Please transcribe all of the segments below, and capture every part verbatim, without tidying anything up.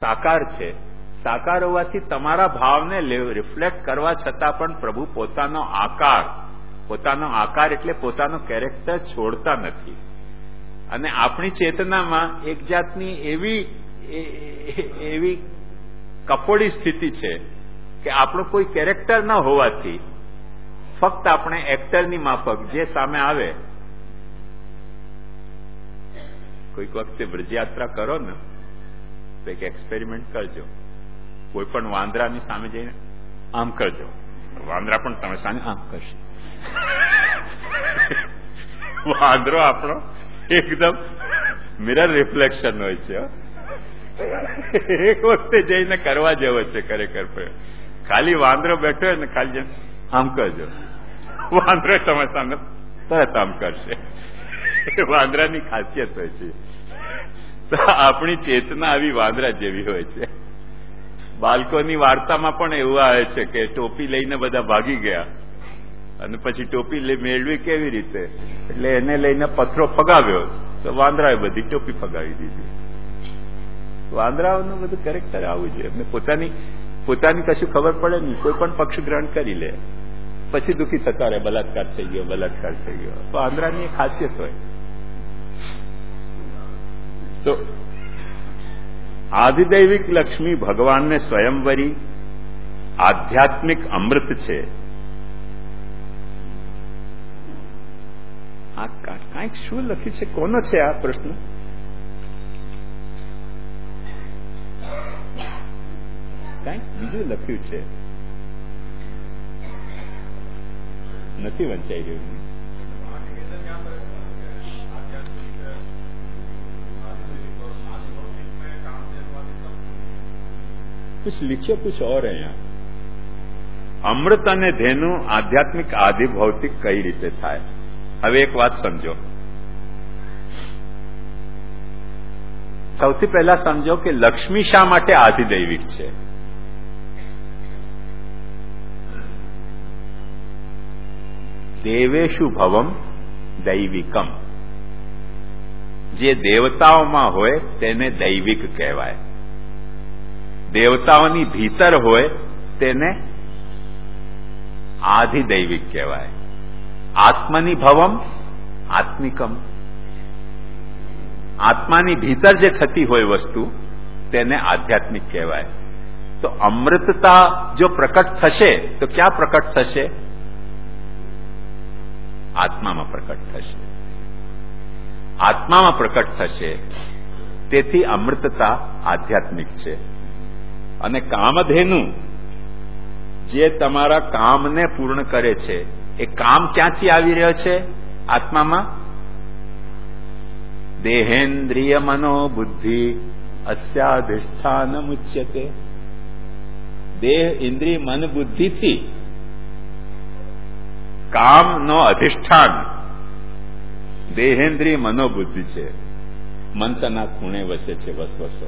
સાકાર છે. સાકાર હોવાથી તમારા ભાવને રિફ્લેક્ટ કરવા છતાં પણ પ્રભુ પોતાનો આકાર પોતાનો આકાર એટલે પોતાનો કેરેક્ટર છોડતા નથી. અને આપણી ચેતનામાં એક જાતની એવી એવી કપોળી સ્થિતિ છે કે આપણું કોઈ કેરેક્ટર ન હોવાથી ફક્ત આપણે એક્ટરની માફક જે સામે આવે. કોઈક વખતે વ્રજયાત્રા કરો ને તો એક એક્સપેરિમેન્ટ કરજો. કોઈ પણ વાંદરાની સામે જઈને આમ કરજો, વાંદરા પણ તમે સામે આમ કરશે. વાંદરો આપણો એકદમ મિરર રિફ્લેક્શન હોય છે. એક વખતે જઈને કરવા જેવો છે ખરેખર. ખાલી વાંદરો બેઠો હોય ને ખાલી આમ કરજો, વાંદરો તમે સામે તરત આમ કરશે. વાંદરાની ખાસિયત હોય છે. તો આપણી ચેતના આવી વાંદરા જેવી હોય છે. બાળકોની વાર્તામાં પણ એવું આવે છે કે ટોપી લઈને બધા ભાગી ગયા અને પછી ટોપી મેળવી કેવી રીતે, એટલે એને લઈને પથરો ફગાવ્યો તો વાંદરાએ બધી ટોપી ફગાવી દીધી. વાંદરાઓનું બધું કેરેક્ટર આવું છે. એમને પોતાની પોતાની કશું ખબર પડે નહીં, કોઈ પણ પક્ષ ગ્રહણ કરી લે પછી દુઃખી થતા રહે, બલાત્કાર થઈ ગયો બલાત્કાર થઈ ગયો. તો વાંદરાની એક ખાસિયત હોય. તો આધિદૈવિક લક્ષ્મી ભગવાનને સ્વયંવરી આધ્યાત્મિક અમૃત છે. આ કાંઈક શું લખ્યું છે? કોનો છે આ પ્રશ્ન? કાંઈક બીજું લખ્યું છે, નથી વંચાઈ રહ્યું. कुछ लिखिए कुछ और है यहाँ. અમૃત અને ધેનુ આધ્યાત્મિક આદિ ભૌતિક કઈ રીતે થાય? હવે એક વાત સમજો. સૌથી પહેલા સમજો કે લક્ષ્મી શા માટે આધિદૈવિક છે. દેવેશુ ભવમ દૈવિકમ. જે દેવતાઓમાં હોય તેને દૈવિક કહેવાય. દેવતાઓની ભીતર હોય તેને આધિદૈવિક કહેવાય. આત્મની ભવમ આત્મિકમ. આત્માની ભીતર જે થતી હોય વસ્તુ તેને આધ્યાત્મિક કહેવાય. તો અમૃતતા જો પ્રકટ થશે તો ક્યાં પ્રકટ થશે? આત્મામાં પ્રકટ થશે. આત્મામાં પ્રકટ થશે. તેથી અમૃતતા આધ્યાત્મિક છે. અને કામધેનુ જે તમારા કામને પૂર્ણ કરે છે, એ કામ ક્યાંથી આવી રહ્યો છે? આત્મામાં. દેહેન્દ્રિય મનોબુદ્ધિ અસ્યાધિષ્ઠાન મુચ્યતે. દેહ ઇન્દ્રિય મન બુદ્ધિથી કામનો અધિષ્ઠાન દેહેન્દ્રિય મનોબુદ્ધિ છે. મંતના ખૂણે વસે છે વસવસો.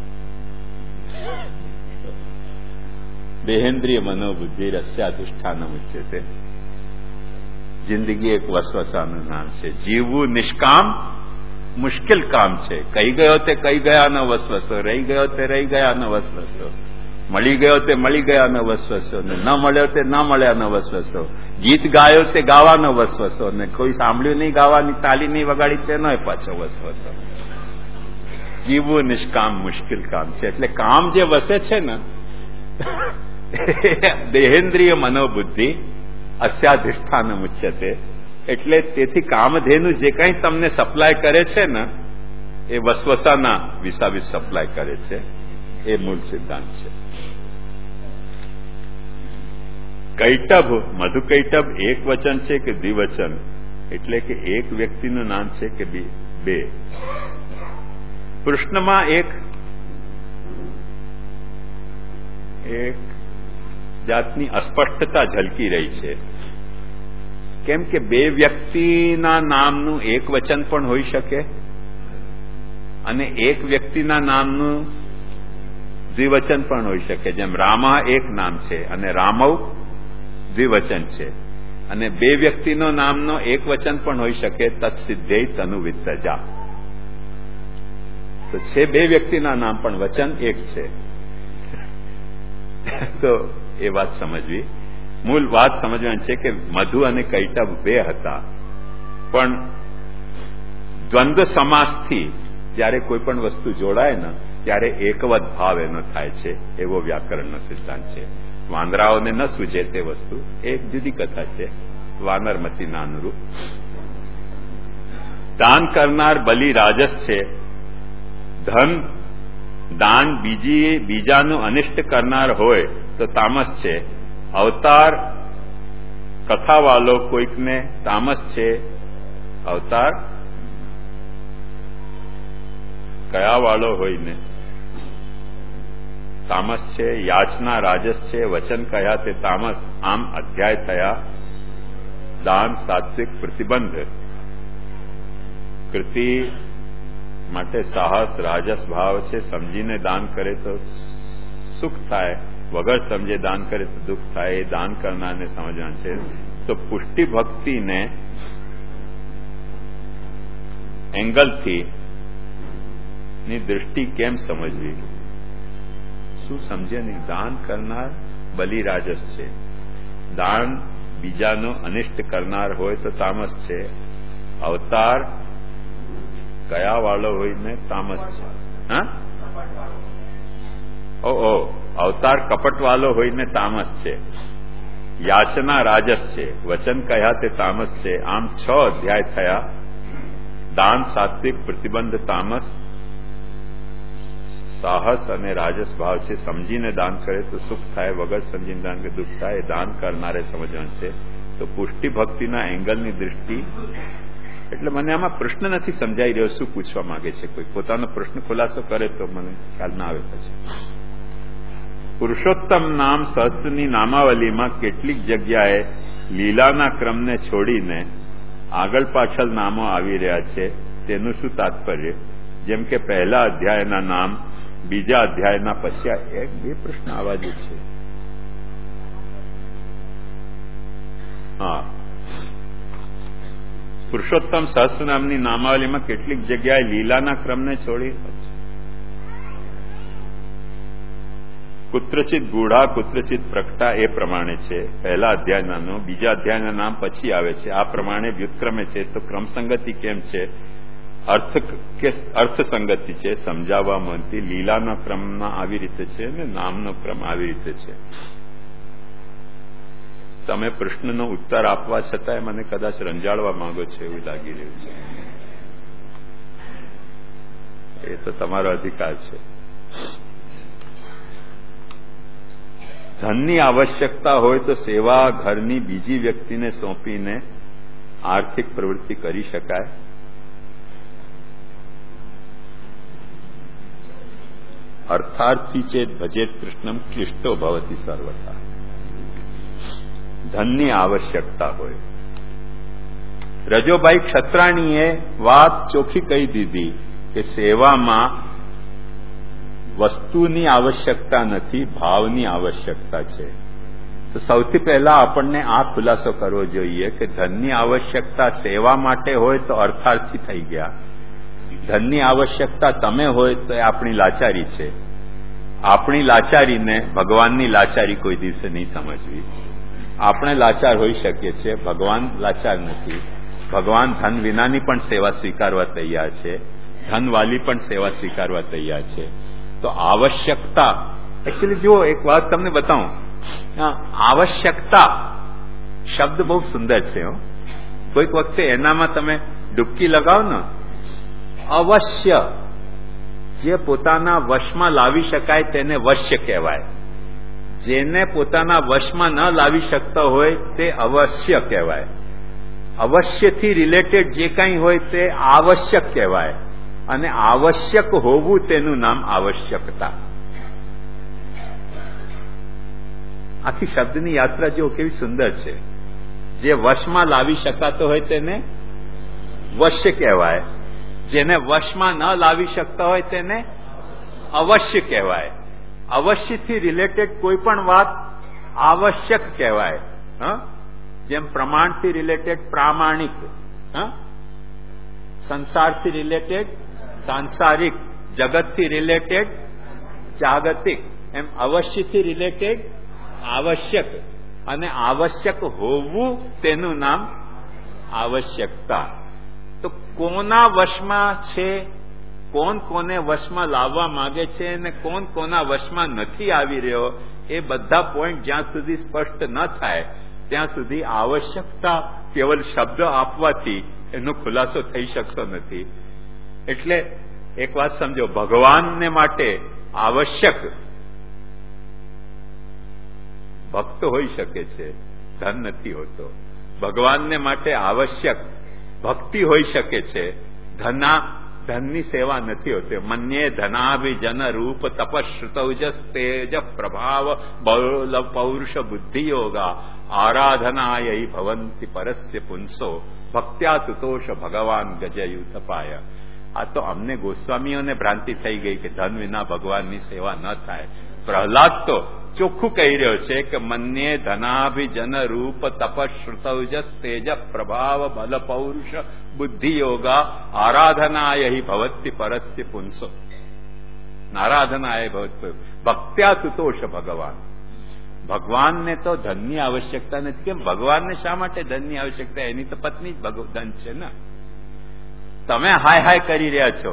દેહેન્દ્રિય મનોબુદ્ધિ રસ્યાધિષ્ઠાન ઉચ્યતે. જિંદગી એક વસવસાનું નામ છે. જીવવું નિષ્કામ મુશ્કેલ કામ છે. કહી ગયો તે કહી ગયાનો વસવસો, રહી ગયો તે રહી ગયાનો વસવસો, મળી ગયો તે મળી ગયાનો વસવસો, ને ન મળ્યો તે ન મળ્યાનો વસવસો, ગીત ગાયો તે ગાવાનો વસવસો, ને કોઈ સાંભળ્યું નહીં ગાવાની તાલી નહીં વગાડી તેનો પાછો વસવસો. જીવવું નિષ્કામ મુશ્કેલ કામ છે. એટલે કામ જે વસે છે ને દેહેન્દ્રિય મનોબુદ્ધિ અસ્યાધિષ્ઠાન મુચ્યતે. એટલે તેથી કામધેનુ જે કંઈ તમને સપ્લાય કરે છે ને એ વસવસાના વિસાવિસ સપ્લાય કરે છે. એ મૂળ સિદ્ધાંત છે. કૈટભ મધુ કૈટભ એક વચન છે કે દ્વિવચન? એટલે કે એક વ્યક્તિનું નામ છે કે બે? કૃષ્ણમાં એક એક જાતની અસ્પષ્ટતા ઝલકી રહી છે. કેમ કે બે વ્યક્તિના નામનું એક વચન પણ હોઈ શકે અને એક વ્યક્તિના નામનું દ્વિવચન પણ હોઈ શકે. જેમ રામા એક નામ છે અને રામવ દ્વિવચન છે. અને બે વ્યક્તિનો નામનો એક વચન પણ હોઈ શકે. તત્સિદ્ધેય તનુ વિત્તજા. તો છે બે વ્યક્તિના નામ પણ વચન એક છે. તો એ વાત સમજવી. મૂળ વાત સમજવાની છે કે મધુ અને કૈટભ બે હતા, પણ દ્વંદ્વ સમાસથી જયારે કોઈ પણ વસ્તુ જોડાય ને ત્યારે એકવત ભાવ એનો થાય છે, એવો વ્યાકરણનો સિદ્ધાંત છે. વાંદરાઓને ન સૂજે તે વસ્તુ એક જુદી કથા છે, વાનરમતીના અનુરૂપ. દાન કરનાર બલિ રાજસ છે. ધન દાન બીજી બીજાનું અનિષ્ટ કરનાર હોય તો તામસ છે. અવતાર કથાવાલો કોઈકને તામસ છે. અવતાર કયા વાળો હોય ને તામસ છે. યાચના રાજસ છે. વચન કયા તે તામસ. આમ અધ્યાય થયા. દાન સાત્વિક પ્રતિબંધ. કૃતિ માટે સાહસ રાજસ ભાવ છે. સમજીને દાન કરે તો સુખ થાય, વગર સમજે દાન કરે તો દુઃખ થાય. એ દાન કરનારને સમજવાનું છે. તો પુષ્ટિ ભક્તિને એંગલથી ની દૃષ્ટિ કેમ સમજવી? શું સમજે નહીં? દાન કરનાર બલિ રાજસ છે. દાન બીજાનો અનિષ્ટ કરનાર હોય તો તામસ છે. અવતાર કયા વાળો હોય ને તામસ છે. હા, ઓ અવતાર કપટ વાળો હોય ને તામસ છે. યાચના રાજસ છે. વચન કયા તે તામસ છે. આમ છ અધ્યાય થયા. દાન સાત્વિક પ્રતિબંધ તામસ. સાહસ અને રાજસ ભાવ છે. સમજીને દાન કરે તો સુખ થાય, વગર સમજીને દાન કરે દુઃખ થાય. દાન કરનારે સમજવાનું છે. તો પુષ્ટિ ભક્તિના એંગલની દૃષ્ટિ એટલે મને આમાં પ્રશ્ન નથી સમજાઈ રહ્યો, શું પૂછવા માંગે છે. કોઈ પોતાનો પ્રશ્ન ખુલાસો કરે તો મને ખ્યાલ ના આવે. પછી પુરુષોત્તમ નામ સહસ્ત્રની નામાવલીમાં કેટલીક જગ્યાએ લીલાના ક્રમને છોડીને આગળ પાછળ નામો આવી રહ્યા છે. તેનું શું તાત્પર્ય? જેમ કે પહેલા અધ્યાયના નામ બીજા અધ્યાયના પછી એક બે પ્રશ્ન આવા જ છે. હા, પુરુષોત્તમ સહસ્ત્ર નામની નામાવલીમાં કેટલીક જગ્યાએ લીલાના ક્રમને છોડી કુત્રચિત ગૂઢા કુત્રચિત પ્રગટા એ પ્રમાણે છે. પહેલા અધ્યાયના નામ બીજા અધ્યાયના નામ પછી આવે છે. આ પ્રમાણે વ્યુત્ક્રમે છે. તો ક્રમસંગતિ કેમ છે? અર્થ કે અર્થસંગતિ છે. સમજાવવા માંગતી લીલાનો ક્રમમાં આવી રીતે છે અને નામનો ક્રમ આવી રીતે છે. તમે પ્રશ્નનો ઉત્તર આપવા છતાંય મને કદાચ રંજાડવા માંગો છો એવું લાગી રહ્યું છે. એ તો તમારો અધિકાર છે. ધનની આવશ્યકતા હોય તો સેવા ઘરની બીજી વ્યક્તિને સોંપીને આર્થિક પ્રવૃત્તિ કરી શકાય. અર્થાર્થી ચેત ભજેત કૃષ્ણમ ક્લિષ્ટો ભવતી સર્વથા. ધનની આવશ્યકતા હોય. રજોભાઈ ક્ષત્રાણીએ વાત ચોખ્ખી કહી દીધી કે સેવામાં વસ્તુની આવશ્યકતા નથી, ભાવની આવશ્યકતા છે. તો સૌથી પહેલા આપણને આ ખુલાસો કરવો જોઈએ કે ધનની આવશ્યકતા સેવા માટે હોય તો અર્થાર્થી થઈ ગયા. ધનની આવશ્યકતા તમે હોય તો એ આપણી લાચારી છે. આપણી લાચારીને ભગવાનની લાચારી કોઈ દિવસે નહીં સમજવી. આપણે લાચાર હોઈ શકીએ છીએ, ભગવાન લાચાર નથી. ભગવાન ધન વિનાની પણ સેવા સ્વીકારવા તૈયાર છે, ધનવાલી પણ સેવા સ્વીકારવા તૈયાર છે. તો આવશ્યકતા એકચ્યુઅલી જુઓ, એક વાત તમને બતાવું. આવશ્યકતા શબ્દ બહુ સુંદર છે. કોઈક વખતે એનામાં તમે ડૂબકી લગાવો ને, અવશ્ય જે પોતાના વશમાં લાવી શકાય તેને વશ્ય કહેવાય. જેને પોતાના વશમાં ન લાવી શકતા હોય તે અવશ્ય કહેવાય. અવશ્યથી રિલેટેડ જે કંઈ હોય તે આવશ્યક કહેવાય. અને આવશ્યક હોવું તેનું નામ આવશ્યકતા. આખી શબ્દની યાત્રા જો કેવી સુંદર છે. જે વશમાં લાવી શકાતો હોય તેને વશ્ય કહેવાય. જેને વશમાં ન લાવી શકતા હોય તેને અવશ્ય કહેવાય. અવશ્યથી રિલેટેડ કોઈ પણ વાત આવશ્યક કહેવાય. જેમ પ્રમાણથી રિલેટેડ પ્રામાણિક, સંસારથી રિલેટેડ સાંસારિક, જગતથી રિલેટેડ જાગતિક, એમ અવશ્યથી રિલેટેડ આવશ્યક, અને આવશ્યક હોવું તેનું નામ આવશ્યકતા. તો કોના વશમાં છે, કોણ કોને વશમાં લાવવા માંગે છે અને કોણ કોના વશમાં નથી આવી રહ્યો, એ બધા પોઈન્ટ જ્યાં સુધી સ્પષ્ટ ન થાય ત્યાં સુધી આવશ્યકતા કેવલ શબ્દ આપવાથી એનો ખુલાસો થઈ શકતો નથી. એટલે એક વાત સમજો, ભગવાનને માટે આવશ્યક ભક્ત હોઈ શકે છે, ધન નથી હોતો. ભગવાનને માટે આવશ્યક ભક્તિ હોઈ શકે છે, ધના ધનની સેવા નથી હોતી. મન્યે ધનાભિજન રૂપ તપશ્રુતૌજસ તેજ પ્રભાવ બળ પૌરુષ બુદ્ધિ યોગા આરાધનાય ભવંતિ પરસ્ય પુંસો ભક્ત્યા તુતોષ ભગવાન ગજયુથપાય. આ તો અમને ગોસ્વામીઓને ભ્રાંતિ થઈ ગઈ કે ધન વિના ભગવાનની સેવા ન થાય. પ્રહલાદ તો ચોખ્ખું કહી રહ્યો છે કે મન્યે ધનાભિજન રૂપ તપશ્રુતૌજસ તેજ પ્રભાવ બલ પૌરુષ બુદ્ધિ યોગા આરાધનાય ભવત્તિ પરસ્ય પુંસો. આરાધનાય ભવત્તિ ભક્ત્યા તુતોષ ભગવાન. ભગવાનને તો ધનની આવશ્યકતા નથી. કેમ? ભગવાનને શા માટે ધનની આવશ્યકતા? એની તો પત્ની જ ધન છે ને. તમે હાય હાય કરી રહ્યા છો.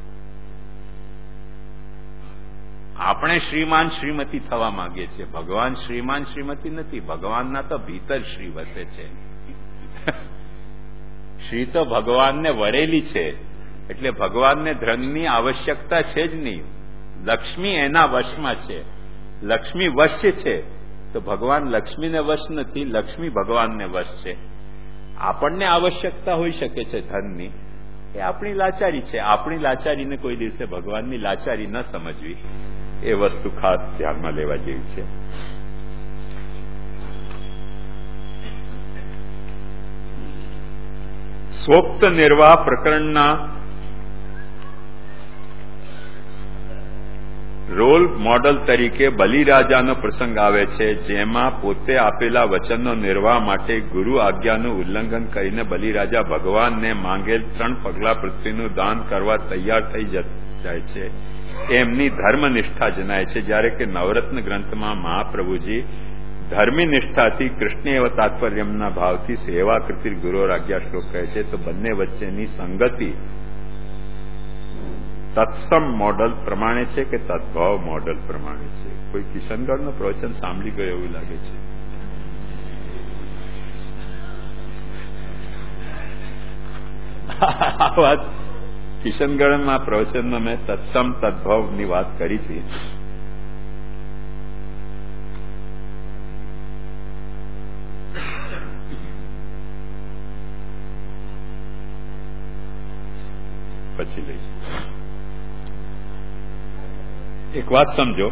આપણે શ્રીમાન શ્રીમતી થવા માંગીએ છીએ. ભગવાન શ્રીમાન શ્રીમતી નથી. ભગવાનના તો ભીતર શ્રી વસે છે. શ્રી તો ભગવાનને વરેલી છે. એટલે ભગવાનને ધનની આવશ્યકતા છે જ નહીં. લક્ષ્મી એના વશમાં છે. લક્ષ્મી વશ છે તો ભગવાન લક્ષ્મીને વશ નથી. લક્ષ્મી ભગવાનને વશ છે. આપણને આવશ્યકતા હોઈ શકે છે ધનની, એ આપણી લાચારી છે. આપણી લાચારીને કોઈ દિવસે ભગવાનની લાચારી ન સમજવી, એ વસ્તુ ખાસ ધ્યાનમાં લેવા જેવી છે. સ્વોક્ત નિર્વાહ પ્રકરણના રોલ મોડલ તરીકે બલિરાજાનો પ્રસંગ આવે છે, જેમાં પોતે આપેલા વચનનો નિર્વાહ માટે ગુરુ આજ્ઞાનું ઉલ્લંઘન કરીને બલિરાજા ભગવાનને માંગેલ ત્રણ પગલા પૃથ્વીનું દાન કરવા તૈયાર થઈ જાય છે. એમની ધર્મનિષ્ઠા જણાય છે. જ્યારે કે નવરત્ન ગ્રંથમાં મહાપ્રભુજી ધર્મી નિષ્ઠાથી કૃષ્ણેવ તાત્પર્યમના ભાવથી સેવા કૃતિ ગુરુ આજ્ઞા શ્લોક કહે છે. તો બંને વચ્ચેની સંગતિ તત્સમ મોડલ પ્રમાણે છે કે તદભાવ મોડલ પ્રમાણે છે? કોઈ કિશનગઢનું પ્રવચન સાંભળી ગયો એવું લાગે છે. આ વાત કિશનગઢમાં પ્રવચનમાં મેં તત્સમ તદભાવની વાત કરી હતી. પછી લઈશ. એક વાત સમજો,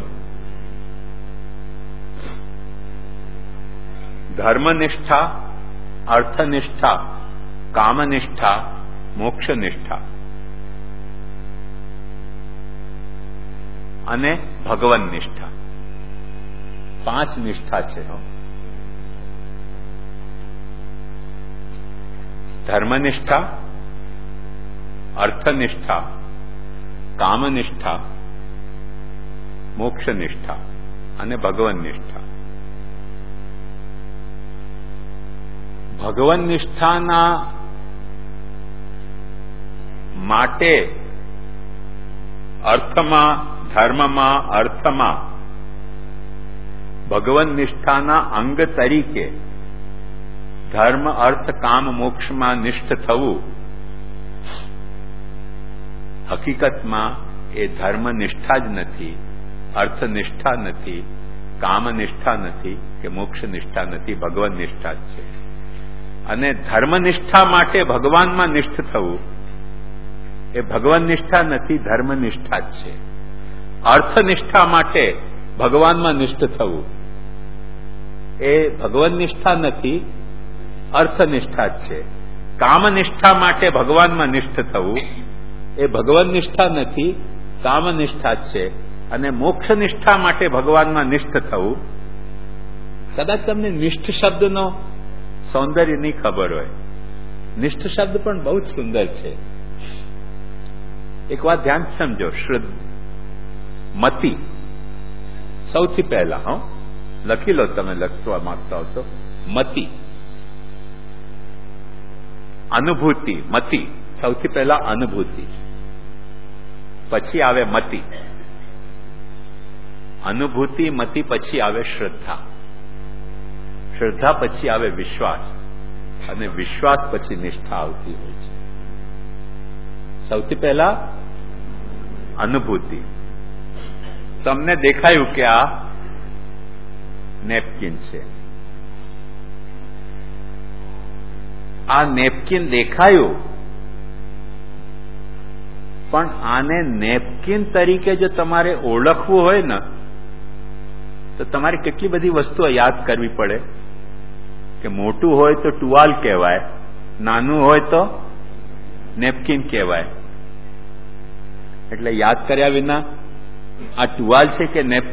ધર્મનિષ્ઠા, અર્થનિષ્ઠા, કામનિષ્ઠા, મોક્ષનિષ્ઠા અને ભગવન નિષ્ઠા, પાંચ નિષ્ઠા છે. ધર્મનિષ્ઠા, અર્થનિષ્ઠા, કામનિષ્ઠા, મોક્ષનિષ્ઠા અને ભગવન નિષ્ઠા. ભગવન નિષ્ઠાના માટે અર્થમાં, ધર્મમાં, અર્થમાં ભગવન નિષ્ઠાના અંગ તરીકે ધર્મ, અર્થ, કામ, મોક્ષમાં નિષ્ઠ થવું હકીકતમાં એ ધર્મનિષ્ઠા જ નથી, અર્થનિષ્ઠા નથી, કામનિષ્ઠા નથી કે મોક્ષનિષ્ઠા નથી, ભગવાન નિષ્ઠા જ છે. અને ધર્મનિષ્ઠા માટે ભગવાનમાં નિષ્ઠ થવું એ ભગવાન નિષ્ઠા નથી, ધર્મનિષ્ઠા જ છે. અર્થનિષ્ઠા માટે ભગવાનમાં નિષ્ઠ થવું એ ભગવાન નિષ્ઠા નથી, અર્થનિષ્ઠા જ છે. કામનિષ્ઠા માટે ભગવાનમાં નિષ્ઠ થવું એ ભગવાન નિષ્ઠા નથી, કામનિષ્ઠા જ છે. અને મોક્ષનિષ્ઠા માટે ભગવાનમાં નિષ્ઠ થવું, કદાચ તમને નિષ્ઠ શબ્દનો સૌંદર્ય નહીં ખબર હોય. નિષ્ઠ શબ્દ પણ બહુ જ સુંદર છે. એક વાત ધ્યાન સમજો, શ્રદ્ધ મતિ સૌથી પહેલા, હા લખી લો તમે, લખવા માંગતા હો તો. મતિ, અનુભૂતિ. મતિ સૌથી પહેલા અનુભૂતિ, પછી આવે મતિ. અનુભૂતિ મતિ પછી આવે શ્રદ્ધા, શ્રદ્ધા પછી આવે વિશ્વાસ, અને વિશ્વાસ પછી નિષ્ઠા આવતી હોય છે. સૌથી પહેલા અનુભૂતિ. તમને દેખાયું કે આ નેપકિન છે, આ નેપકિન દેખાયું, પણ આને નેપકિન તરીકે જો તમારે ઓળખવું હોય ને તો તમારે કેટલી બધી વસ્તુઓ યાદ કરવી પડે. કે મોટું હોય તો ટુવાલ કહેવાય, નાનું હોય તો નેપકિન કહેવાય. એટલે યાદ કર્યા વિના આ ટુવાલ છે કે નેપકિન